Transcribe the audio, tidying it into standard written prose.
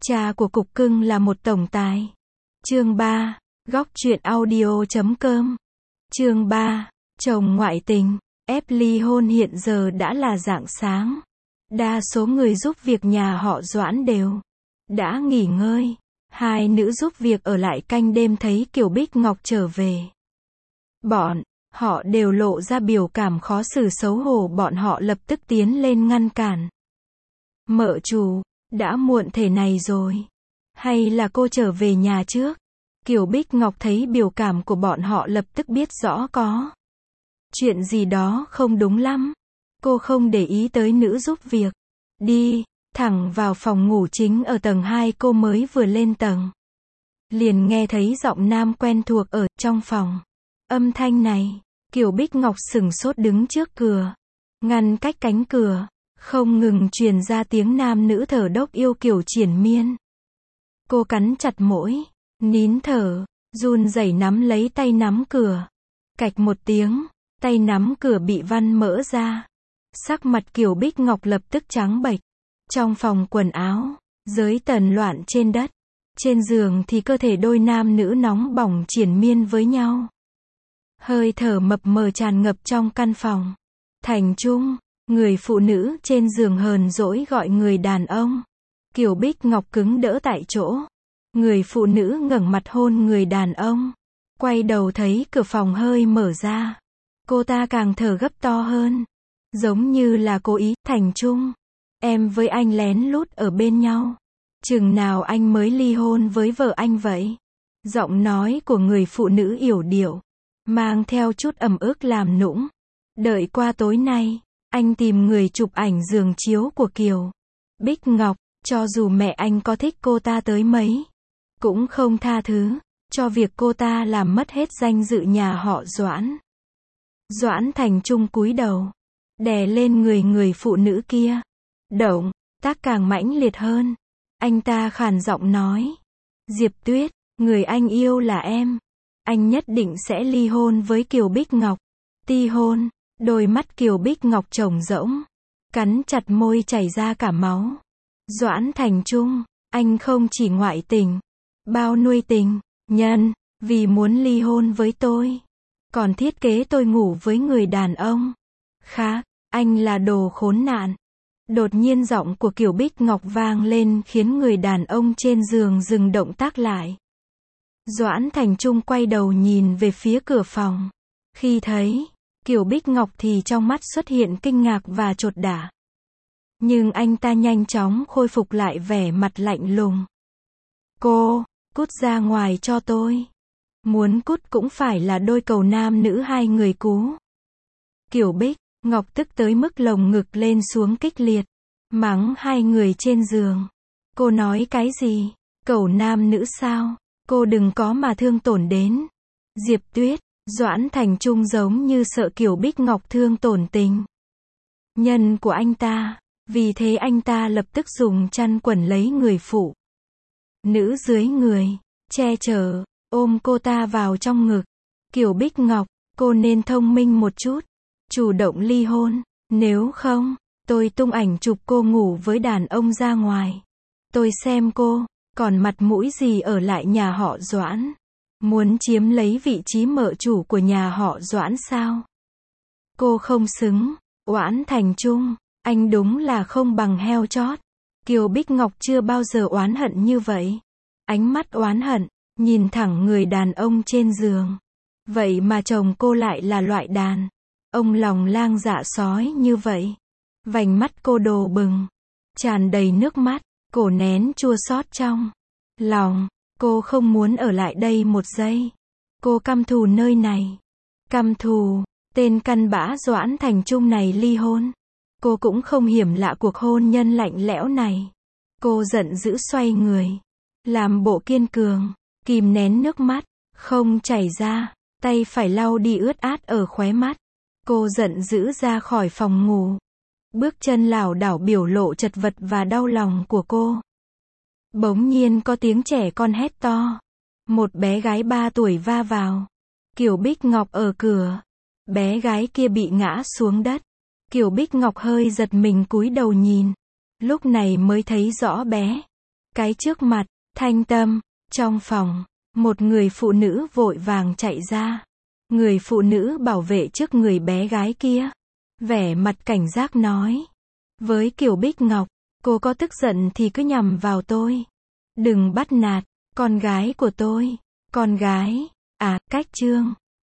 Cha của cục cưng là một tổng tài. Chương 3, góc truyện audio.com. Chương 3, chồng ngoại tình, ép ly hôn hiện giờ đã là rạng sáng. Đa số người giúp việc nhà họ Doãn đều đã nghỉ ngơi. Hai nữ giúp việc ở lại canh đêm thấy Kiều Bích Ngọc trở về. Bọn họ đều lộ ra biểu cảm khó xử xấu hổ, bọn họ lập tức tiến lên ngăn cản. Mợ chủ, đã muộn thế này rồi. Hay là cô trở về nhà trước? Kiều Bích Ngọc thấy biểu cảm của bọn họ lập tức biết rõ có chuyện gì đó không đúng lắm. Cô không để ý tới nữ giúp việc. Đi thẳng vào phòng ngủ chính ở tầng 2, cô mới vừa lên tầng liền nghe thấy giọng nam quen thuộc ở trong phòng. Âm thanh này, Kiều Bích Ngọc sửng sốt đứng trước cửa. Ngăn cách cánh cửa, không ngừng truyền ra tiếng nam nữ thở dốc yêu kiều triền miên. Cô cắn chặt môi, nín thở, run rẩy nắm lấy tay nắm cửa. Cạch một tiếng, tay nắm cửa bị văn mở ra. Sắc mặt Kiều Bích Ngọc lập tức trắng bệch. Trong phòng quần áo, giới tần loạn trên đất. Trên giường thì cơ thể đôi nam nữ nóng bỏng triền miên với nhau. Hơi thở mập mờ tràn ngập trong căn phòng. Thành Trung, người phụ nữ trên giường hờn dỗi gọi người đàn ông. Kiều Bích Ngọc cứng đỡ tại chỗ. Người phụ nữ ngẩng mặt hôn người đàn ông. Quay đầu thấy cửa phòng hơi mở ra. Cô ta càng thở gấp to hơn. Giống như là cố ý. Thành Trung, em với anh lén lút ở bên nhau. Chừng nào anh mới ly hôn với vợ anh vậy? Giọng nói của người phụ nữ yểu điệu, mang theo chút ẩm ức làm nũng. Đợi qua tối nay, anh tìm người chụp ảnh giường chiếu của Kiều Bích Ngọc, cho dù mẹ anh có thích cô ta tới mấy, cũng không tha thứ cho việc cô ta làm mất hết danh dự nhà họ Doãn. Doãn Thành Trung cúi đầu, đè lên người phụ nữ kia. Động tác càng mãnh liệt hơn. Anh ta khàn giọng nói, Diệp Tuyết, người anh yêu là em. Anh nhất định sẽ ly hôn với Kiều Bích Ngọc. Ti hôn. Đôi mắt Kiều Bích Ngọc trống rỗng, cắn chặt môi chảy ra cả máu. Doãn Thành Trung, anh không chỉ ngoại tình, bao nuôi tình nhân, vì muốn ly hôn với tôi, còn thiết kế tôi ngủ với người đàn ông khác. Anh là đồ khốn nạn. Đột nhiên giọng của Kiều Bích Ngọc vang lên khiến người đàn ông trên giường dừng động tác lại. Doãn Thành Trung quay đầu nhìn về phía cửa phòng. Khi thấy Kiều Bích Ngọc thì trong mắt xuất hiện kinh ngạc và chột dạ. Nhưng anh ta nhanh chóng khôi phục lại vẻ mặt lạnh lùng. Cô, cút ra ngoài cho tôi. Muốn cút cũng phải là đôi cầu nam nữ hai người cú. Kiều Bích Ngọc tức tới mức lồng ngực lên xuống kích liệt, mắng hai người trên giường. Cô nói cái gì? Cầu nam nữ sao? Cô đừng có mà thương tổn đến Diệp Tuyết. Doãn Thành Trung giống như sợ Kiều Bích Ngọc thương tổn tình nhân của anh ta. Vì thế anh ta lập tức dùng chăn quẩn lấy người phụ nữ dưới người, che chở, ôm cô ta vào trong ngực. Kiều Bích Ngọc, cô nên thông minh một chút, chủ động ly hôn. Nếu không, tôi tung ảnh chụp cô ngủ với đàn ông ra ngoài. Tôi xem cô còn mặt mũi gì ở lại nhà họ Doãn. Muốn chiếm lấy vị trí mợ chủ của nhà họ Doãn sao? Cô không xứng. Doãn Thành Trung, anh đúng là không bằng heo chót. Kiều Bích Ngọc chưa bao giờ oán hận như vậy. Ánh mắt oán hận, nhìn thẳng người đàn ông trên giường. Vậy mà chồng cô lại là loại đàn ông lòng lang dạ sói như vậy. Vành mắt cô đỏ bừng, tràn đầy nước mắt, cổ nén chua xót trong lòng. Cô không muốn ở lại đây một giây. Cô căm thù nơi này. Căm thù tên căn bã Doãn Thành Trung này ly hôn. Cô cũng không hiểm lạ cuộc hôn nhân lạnh lẽo này. Cô giận dữ xoay người, làm bộ kiên cường, kìm nén nước mắt không chảy ra, tay phải lau đi ướt át ở khóe mắt. Cô giận dữ ra khỏi phòng ngủ. Bước chân lảo đảo biểu lộ chật vật và đau lòng của cô. Bỗng nhiên có tiếng trẻ con hét to. Một bé gái 3 tuổi va vào. Kiều Bích Ngọc ở cửa. Bé gái kia bị ngã xuống đất. Kiều Bích Ngọc hơi giật mình cúi đầu nhìn. Lúc này mới thấy rõ bé cái trước mặt, Thanh Tâm, trong phòng, một người phụ nữ vội vàng chạy ra. Người phụ nữ bảo vệ trước người bé gái kia. Vẻ mặt cảnh giác nói. Với Kiều Bích Ngọc, cô có tức giận thì cứ nhằm vào tôi. Đừng bắt nạt, con gái của tôi. Con gái, cách Trương.